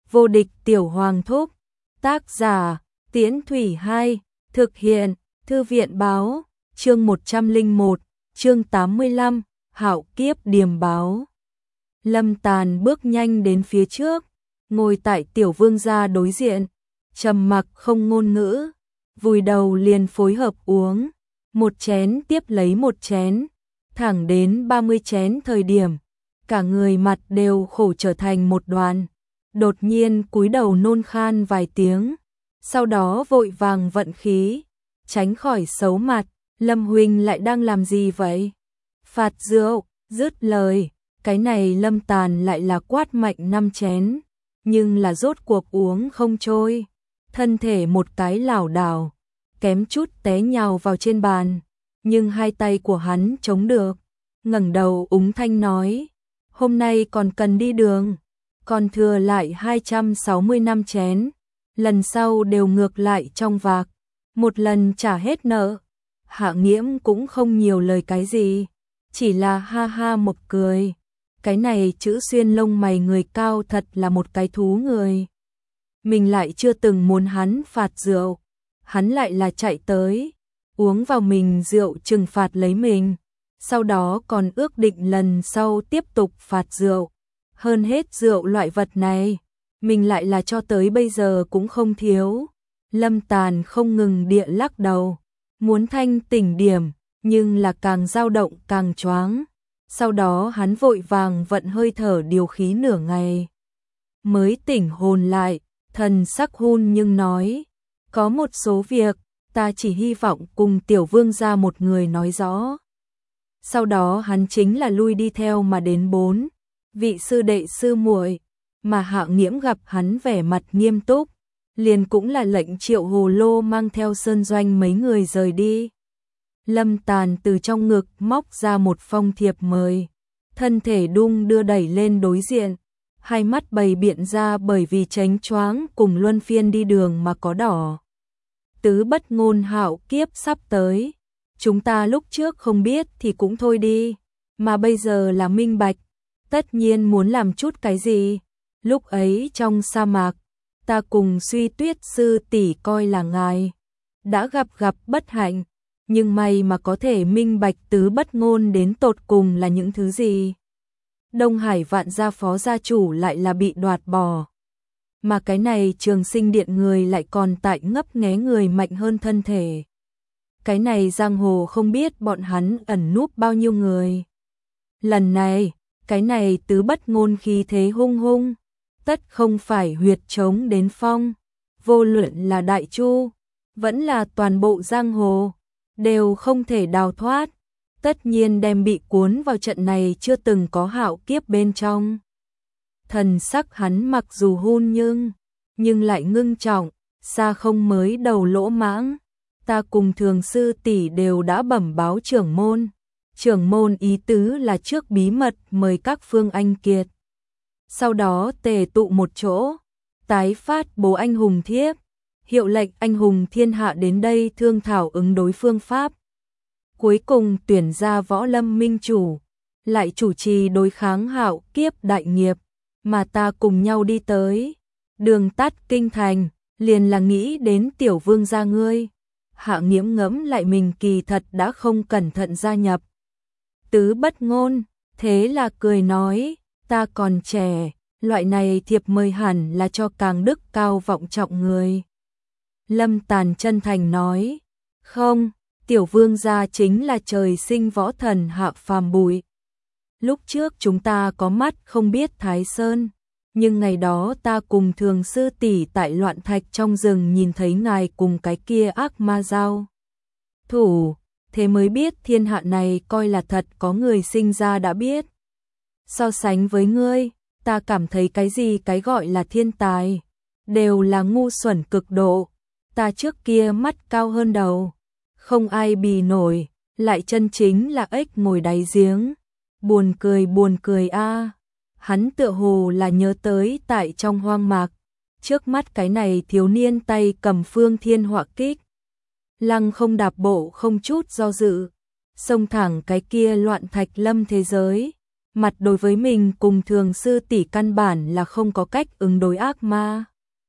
Vô địch tiểu hoàng thúc. Tác giả, Tiễn Thủy 2, thực hiện, Thư viện báo, chương 101, chương 85, Hạo kiếp điềm báo. Lâm Tàn bước nhanh đến phía trước, ngồi tại tiểu vương gia đối diện, trầm mặc không ngôn ngữ, vùi đầu liền phối hợp uống, một chén tiếp lấy một chén, thẳng đến 30 chén thời điểm, cả người mặt đều khổ trở thành một đoàn, đột nhiên cúi đầu nôn khan vài tiếng, sau đó vội vàng vận khí, tránh khỏi xấu mặt. Lâm huynh lại đang làm gì vậy? Phạt rượu. Dứt lời, cái này Lâm Tàn lại là quát mạnh 5 chén, nhưng là rốt cuộc uống không trôi, thân thể một cái lảo đảo, kém chút té nhào vào trên bàn, nhưng hai tay của hắn chống được, ngẩng đầu úng thanh nói: "Hôm nay còn cần đi đường, còn thừa lại 260 năm chén, lần sau đều ngược lại trong vạc, một lần trả hết nợ." Hạ Nghiễm cũng không nhiều lời cái gì, chỉ là ha ha một cười. Cái này chữ xuyên lông mày người cao thật là một cái thú người. Mình lại chưa từng muốn hắn phạt rượu, hắn lại là chạy tới, uống vào mình rượu trừng phạt lấy mình, sau đó còn ước định lần sau tiếp tục phạt rượu. Hơn hết rượu loại vật này, mình lại là cho tới bây giờ cũng không thiếu. Lâm Tàn không ngừng địa lắc đầu, muốn thanh tỉnh điểm, nhưng là càng dao động càng choáng. Sau đó hắn vội vàng vận hơi thở điều khí nửa ngày, mới tỉnh hồn lại, thần sắc hun nhưng nói: "Có một số việc, ta chỉ hy vọng cùng tiểu vương gia một người nói rõ." Sau đó hắn chính là lui đi theo mà đến 4 vị sư đệ sư muội, mà Hạ Nghiễm gặp hắn vẻ mặt nghiêm túc, liền cũng là lệnh Triệu Hồ Lô mang theo Sơn Doanh mấy người rời đi. Lâm Tàn từ trong ngực móc ra một phong thiệp mời, thân thể đung đưa đẩy lên đối diện, hai mắt bày biện ra bởi vì chánh choáng cùng luân phiên đi đường mà có đỏ. "Tứ bất ngôn hạo kiếp sắp tới, chúng ta lúc trước không biết thì cũng thôi đi, mà bây giờ là minh bạch, tất nhiên muốn làm chút cái gì. Lúc ấy trong sa mạc, ta cùng Suy Tuyết sư tỷ coi là ngài đã gặp bất hạnh, nhưng may mà có thể minh bạch tứ bất ngôn đến tột cùng là những thứ gì. Đông Hải Vạn gia phó gia chủ lại là bị đoạt bỏ, mà cái này Trường Sinh Điện người lại còn tại ngấp nghé người mạnh hơn thân thể. Cái này giang hồ không biết bọn hắn ẩn núp bao nhiêu người. Lần này, cái này tứ bất ngôn khí thế hung hung, tất không phải huyệt trống đến phong, vô luận là Đại Chu, vẫn là toàn bộ giang hồ, đều không thể đào thoát, tất nhiên đem bị cuốn vào trận này chưa từng có hạo kiếp bên trong." Thần sắc hắn mặc dù hun nhưng lại ngưng trọng, xa không mới đầu lỗ mãng. "Ta cùng Thường sư tỷ đều đã bẩm báo trưởng môn ý tứ là trước bí mật mời các phương anh kiệt, sau đó tề tụ một chỗ, tái phát bố anh hùng thiếp, hiệu lệnh anh hùng thiên hạ đến đây thương thảo ứng đối phương pháp, cuối cùng tuyển ra võ lâm minh chủ, lại chủ trì đối kháng hạo kiếp đại nghiệp, mà ta cùng nhau đi tới. Đường tắt kinh thành, liền là nghĩ đến tiểu vương gia ngươi." Hạ Nghiễm ngẫm lại mình kỳ thật đã không cẩn thận gia nhập tứ bất ngôn, thế là cười nói: "Ta còn trẻ, loại này thiệp mời hẳn là cho càng đức cao vọng trọng người." Lâm Tàn chân thành nói: "Không, tiểu vương gia chính là trời sinh võ thần hạ phàm bụi. Lúc trước chúng ta có mắt không biết Thái Sơn, nhưng ngày đó ta cùng Thường sư tỷ tại Loạn Thạch trong rừng nhìn thấy ngài cùng cái kia ác ma giao thủ, thế mới biết thiên hạ này coi là thật có người sinh ra đã biết. So sánh với ngươi, ta cảm thấy cái gì cái gọi là thiên tài, đều là ngu xuẩn cực độ. Ta trước kia mắt cao hơn đầu, không ai bì nổi, lại chân chính là ếch ngồi đáy giếng. Buồn cười a." Hắn tựa hồ là nhớ tới tại trong hoang mạc, trước mắt cái này thiếu niên tay cầm phương thiên họa kích, lăng không đạp bộ không chút do dự, xông thẳng cái kia Loạn Thạch lâm thế giới, mặt đối với mình cùng Thường sư tỷ căn bản là không có cách ứng đối ác ma.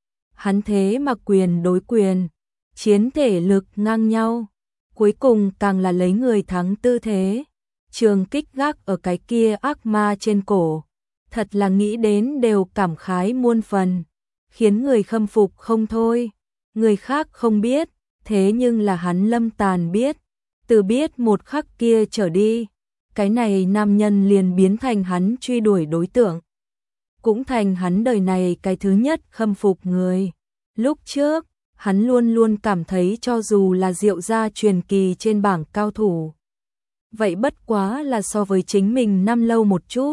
Hắn thế mà quyền đối quyền, chiến thể lực ngang nhau, cuối cùng càng là lấy người thắng tư thế. Trường kích gác ở cái kia ác ma trên cổ, thật là nghĩ đến đều cảm khái muôn phần, khiến người khâm phục không thôi. Người khác không biết, thế nhưng là hắn Lâm Tàn biết, từ biết một khắc kia trở đi, cái này nam nhân liền biến thành hắn truy đuổi đối tượng, cũng thành hắn đời này cái thứ nhất khâm phục người. Lúc trước, hắn luôn luôn cảm thấy cho dù là Diệu gia truyền kỳ trên bảng cao thủ, vậy bất quá là so với chính mình năm lâu một chút.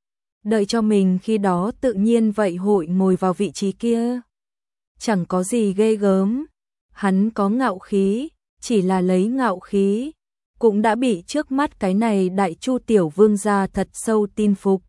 Đợi cho mình khi đó tự nhiên vậy hội ngồi vào vị trí kia. Chẳng có gì ghê gớm, hắn có ngạo khí, chỉ là lấy ngạo khí, cũng đã bị trước mắt cái này đại chu tiểu vương gia thật sâu tin phục.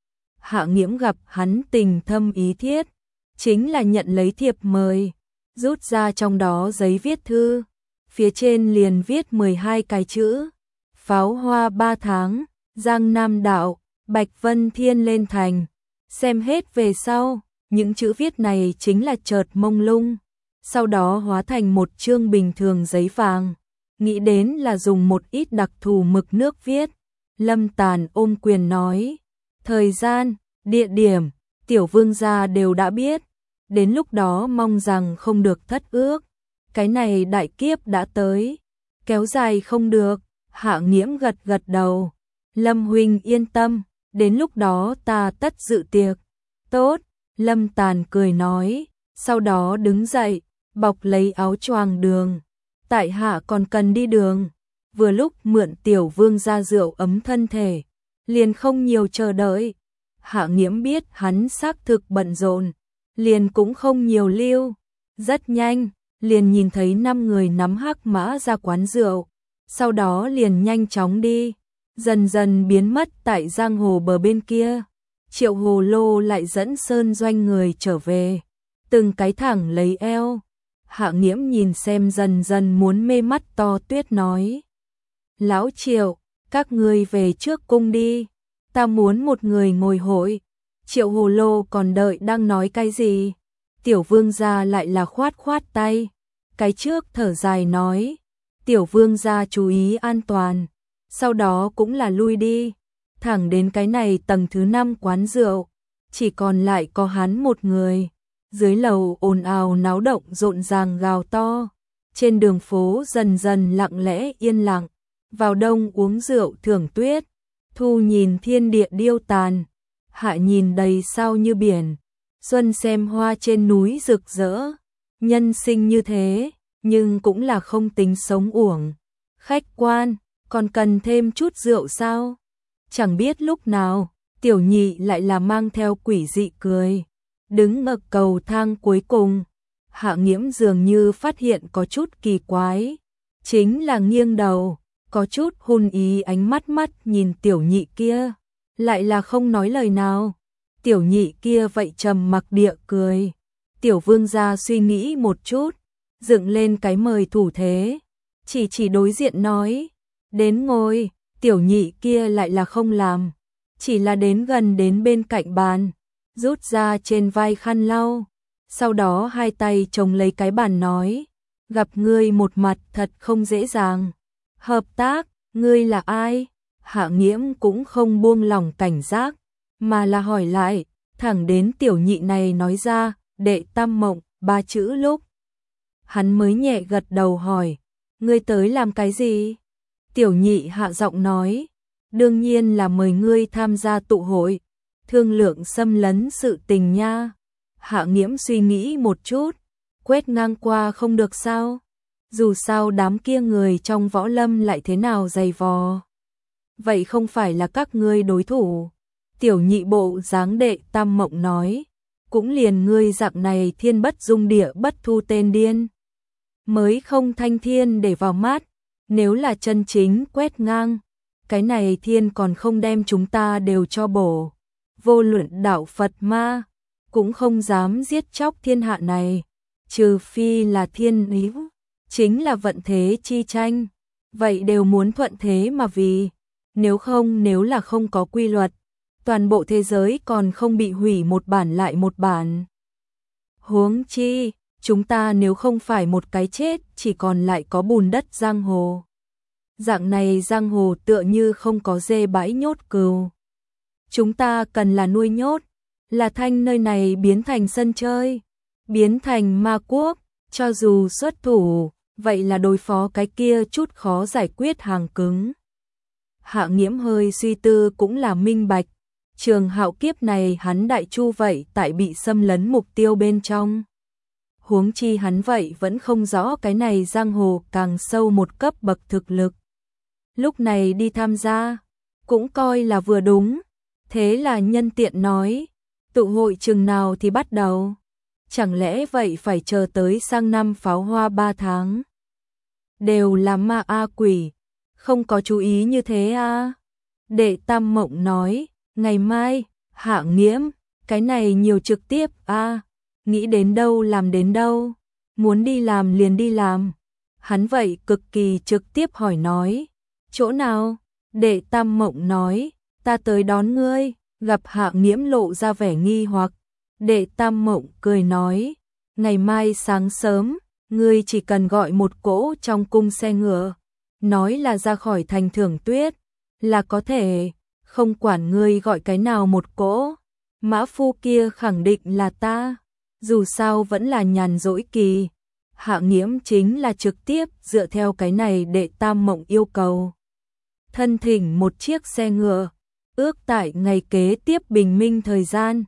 Hạ Nghiễm gặp hắn tình thâm ý thiết, chính là nhận lấy thiệp mời, rút ra trong đó giấy viết thư, phía trên liền viết 12 cái chữ: Pháo hoa 3 tháng, Giang Nam đạo, Bạch Vân Thiên lên thành. Xem hết về sau, những chữ viết này chính là chợt mông lung, sau đó hóa thành một chương bình thường giấy vàng, nghĩ đến là dùng một ít đặc thù mực nước viết. Lâm Tàn ôm quyền nói, thời gian, địa điểm, tiểu vương gia đều đã biết, đến lúc đó mong rằng không được thất ước. Cái này đại kiếp đã tới, kéo dài không được. Hạ Nghiễm gật gật đầu, Lâm huynh yên tâm, đến lúc đó ta tất dự tiệc. Tốt, Lâm Tàn cười nói, sau đó đứng dậy, bọc lấy áo choàng đường. Tại hạ còn cần đi đường, vừa lúc mượn tiểu vương ra rượu ấm thân thể, liền không nhiều chờ đợi. Hạ Nghiễm biết hắn xác thực bận rộn, liền cũng không nhiều lưu, rất nhanh, liền nhìn thấy 5 người nắm hắc mã ra quán rượu, sau đó liền nhanh chóng đi, dần dần biến mất tại giang hồ bờ bên kia. Triệu Hồ Lô lại dẫn Sơn Doanh người trở về, từng cái thẳng lấy eo. Hạ Nghiễm nhìn xem dần dần muốn mê mắt To Tuyết nói, Lão Triệu, các ngươi về trước cung đi, ta muốn một người ngồi hội. Triệu Hồ Lô còn đợi đang nói cái gì, tiểu vương gia lại là khoát khoát tay, cái trước thở dài nói, tiểu vương gia chú ý an toàn, sau đó cũng là lui đi. Thẳng đến cái này tầng thứ 5 quán rượu, chỉ còn lại có hắn một người. Dưới lầu ồn ào náo động rộn ràng gào to, trên đường phố dần dần lặng lẽ yên lặng. Vào đông uống rượu thưởng tuyết, thu nhìn thiên địa điêu tàn, hạ nhìn đầy sao như biển, xuân xem hoa trên núi rực rỡ. Nhân sinh như thế, nhưng cũng là không tính sống uổng. Khách quan, còn cần thêm chút rượu sao? Chẳng biết lúc nào, tiểu nhị lại là mang theo quỷ dị cười, đứng ở cầu thang cuối cùng. Hạ Nghiễm dường như phát hiện có chút kỳ quái, chính là nghiêng đầu, có chút hôn ý ánh mắt nhìn tiểu nhị kia, lại là không nói lời nào. Tiểu nhị kia vậy trầm mặc địa cười. Tiểu vương gia suy nghĩ một chút, dựng lên cái mời thủ thế, chỉ đối diện nói, đến ngồi. Tiểu nhị kia lại là không làm, chỉ là đến gần đến bên cạnh bàn, rút ra trên vai khăn lau, sau đó hai tay chồng lấy cái bàn nói, gặp ngươi một mặt thật không dễ dàng. Hợp tác, ngươi là ai? Hạ Nghiễm cũng không buông lỏng cảnh giác, mà là hỏi lại, thẳng đến tiểu nhị này nói ra, Đệ Tam Mộng, 3 chữ lúc. Hắn mới nhẹ gật đầu hỏi, ngươi tới làm cái gì? Tiểu nhị hạ giọng nói, đương nhiên là mời ngươi tham gia tụ hội, thương lượng xâm lấn sự tình nha. Hạ Nghiễm suy nghĩ một chút, quét ngang qua không được sao? Dù sao đám kia người trong võ lâm lại thế nào dày vò, vậy không phải là các ngươi đối thủ. Tiểu nhị bộ dáng Đệ Tam Mộng nói, cũng liền ngươi dạng này thiên bất dung địa bất thu tên điên, mới không thanh thiên để vào mắt. Nếu là chân chính quét ngang, cái này thiên còn không đem chúng ta đều cho bổ. Vô luận đạo Phật ma, cũng không dám giết chóc thiên hạ này, trừ phi là thiên ý, chính là vận thế chi tranh, vậy đều muốn thuận thế mà vì. Nếu là không có quy luật, toàn bộ thế giới còn không bị hủy một bản lại một bản. Huống chi, chúng ta nếu không phải một cái chết, chỉ còn lại có bùn đất giang hồ. Dạng này giang hồ tựa như không có dê bãi nhốt cừu. Chúng ta cần là nuôi nhốt, là thanh nơi này biến thành sân chơi, biến thành ma quốc, cho dù xuất thủ, vậy là đối phó cái kia chút khó giải quyết hàng cứng. Hạ Nghiễm hơi suy tư cũng là minh bạch, trường hạo kiếp này hắn đại chu vậy tại bị xâm lấn mục tiêu bên trong. Huống chi hắn vậy vẫn không rõ cái này giang hồ càng sâu một cấp bậc thực lực. Lúc này đi tham gia, cũng coi là vừa đúng, thế là nhân tiện nói, tụ hội chừng nào thì bắt đầu. Chẳng lẽ vậy phải chờ tới sang năm pháo hoa 3 tháng? Đều là ma quỷ, không có chú ý như thế à? Đệ Tam Mộng nói, ngày mai, Hạ Nghiễm, cái này nhiều trực tiếp à? Nghĩ đến đâu làm đến đâu, muốn đi làm liền đi làm. Hắn vậy cực kỳ trực tiếp hỏi nói, chỗ nào? Đệ Tam Mộng nói, ta tới đón ngươi. Gặp Hạ Nghiễm lộ ra vẻ nghi hoặc, Đệ Tam Mộng cười nói, ngày mai sáng sớm, ngươi chỉ cần gọi một cỗ trong cung xe ngựa, nói là ra khỏi thành Thưởng Tuyết, là có thể, không quản ngươi gọi cái nào một cỗ, mã phu kia khẳng định là ta, dù sao vẫn là nhàn rỗi kỳ. Hạ Nghiễm chính là trực tiếp dựa theo cái này Đệ Tam Mộng yêu cầu. Thân thỉnh một chiếc xe ngựa, ước tại ngày kế tiếp bình minh thời gian,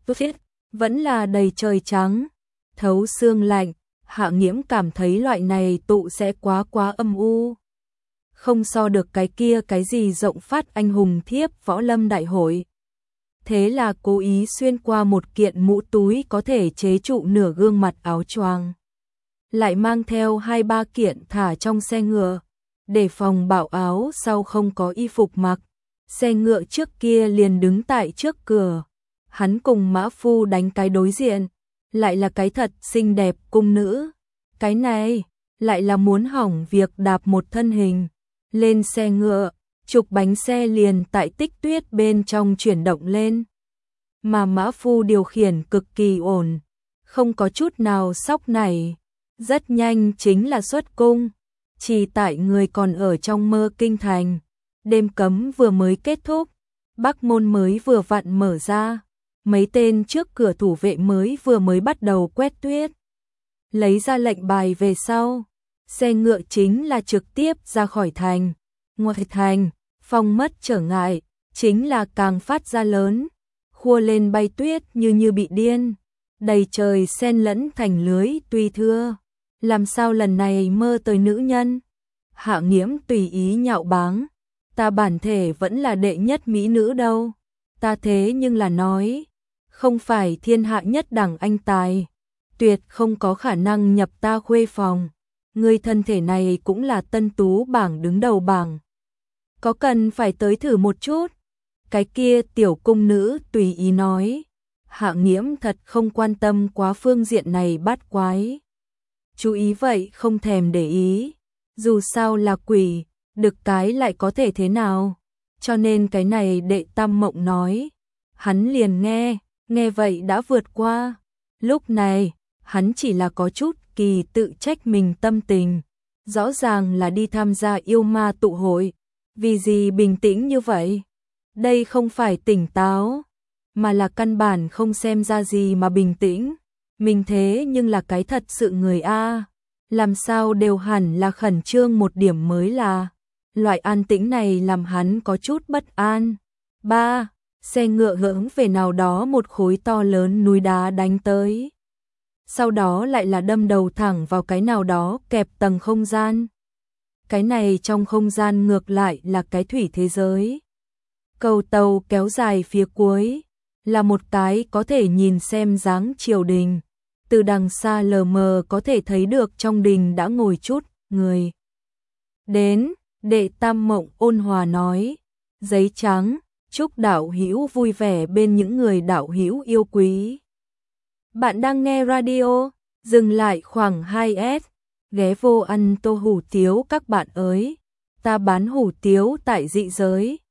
vẫn là đầy trời trắng, thấu xương lạnh. Hạ Nghiễm cảm thấy loại này tụ sẽ quá âm u, không so được cái kia cái gì rộng phát anh hùng thiếp võ lâm đại hội. Thế là cố ý xuyên qua một kiện mũ túi có thể chế trụ nửa gương mặt áo choàng, lại mang theo 2-3 kiện thả trong xe ngựa, để phòng bảo áo sau không có y phục mặc. Xe ngựa trước kia liền đứng tại trước cửa, hắn cùng mã phu đánh cái đối diện, lại là cái thật xinh đẹp cung nữ, cái này lại là muốn hỏng việc đạp một thân hình, lên xe ngựa, trục bánh xe liền tại tích tuyết bên trong chuyển động lên. Mà mã phu điều khiển cực kỳ ổn, không có chút nào sóc nảy, rất nhanh chính là xuất cung, chỉ tại người còn ở trong mơ kinh thành. Đêm cấm vừa mới kết thúc, Bắc môn mới vừa vặn mở ra, mấy tên trước cửa thủ vệ vừa mới bắt đầu quét tuyết. Lấy ra lệnh bài về sau, xe ngựa chính là trực tiếp ra khỏi thành. Ngoài thành, phong mất trở ngại, chính là càng phát ra lớn, khua lên bay tuyết như bị điên, đầy trời xen lẫn thành lưới tùy thưa. Làm sao lần này mơ tới nữ nhân? Hạ Nghiễm tùy ý nhạo báng, ta bản thể vẫn là đệ nhất mỹ nữ đâu, ta thế nhưng là nói, không phải thiên hạ nhất đẳng anh tài, tuyệt không có khả năng nhập ta khuê phòng, ngươi thân thể này cũng là tân tú bảng đứng đầu bảng, có cần phải tới thử một chút? Cái kia tiểu cung nữ tùy ý nói. Hạ Nghiễm thật không quan tâm quá phương diện này bát quái, chú ý vậy không thèm để ý, dù sao là quỷ, được cái lại có thể thế nào, cho nên cái này Đệ Tam Mộng nói, hắn liền nghe vậy đã vượt qua. Lúc này, hắn chỉ là có chút kỳ tự trách mình tâm tình, rõ ràng là đi tham gia yêu ma tụ hội, vì gì bình tĩnh như vậy? Đây không phải tỉnh táo, mà là căn bản không xem ra gì mà bình tĩnh, mình thế nhưng là cái thật sự người a, làm sao đều hẳn là khẩn trương một điểm mới là. Loại an tĩnh này làm hắn có chút bất an. 3. Xe ngựa hướng về nào đó một khối to lớn núi đá đánh tới. Sau đó lại là đâm đầu thẳng vào cái nào đó kẹp tầng không gian. Cái này trong không gian ngược lại là cái thủy thế giới. Cầu tàu kéo dài phía cuối, là một cái có thể nhìn xem dáng triều đình. Từ đằng xa lờ mờ có thể thấy được trong đình đã ngồi chút người. Đến, Đệ Tam Mộng ôn hòa nói, giấy trắng, chúc đạo hữu vui vẻ bên những người đạo hữu yêu quý. Bạn đang nghe radio, dừng lại khoảng 2S, ghé vô ăn tô hủ tiếu các bạn ơi, ta bán hủ tiếu tại dị giới,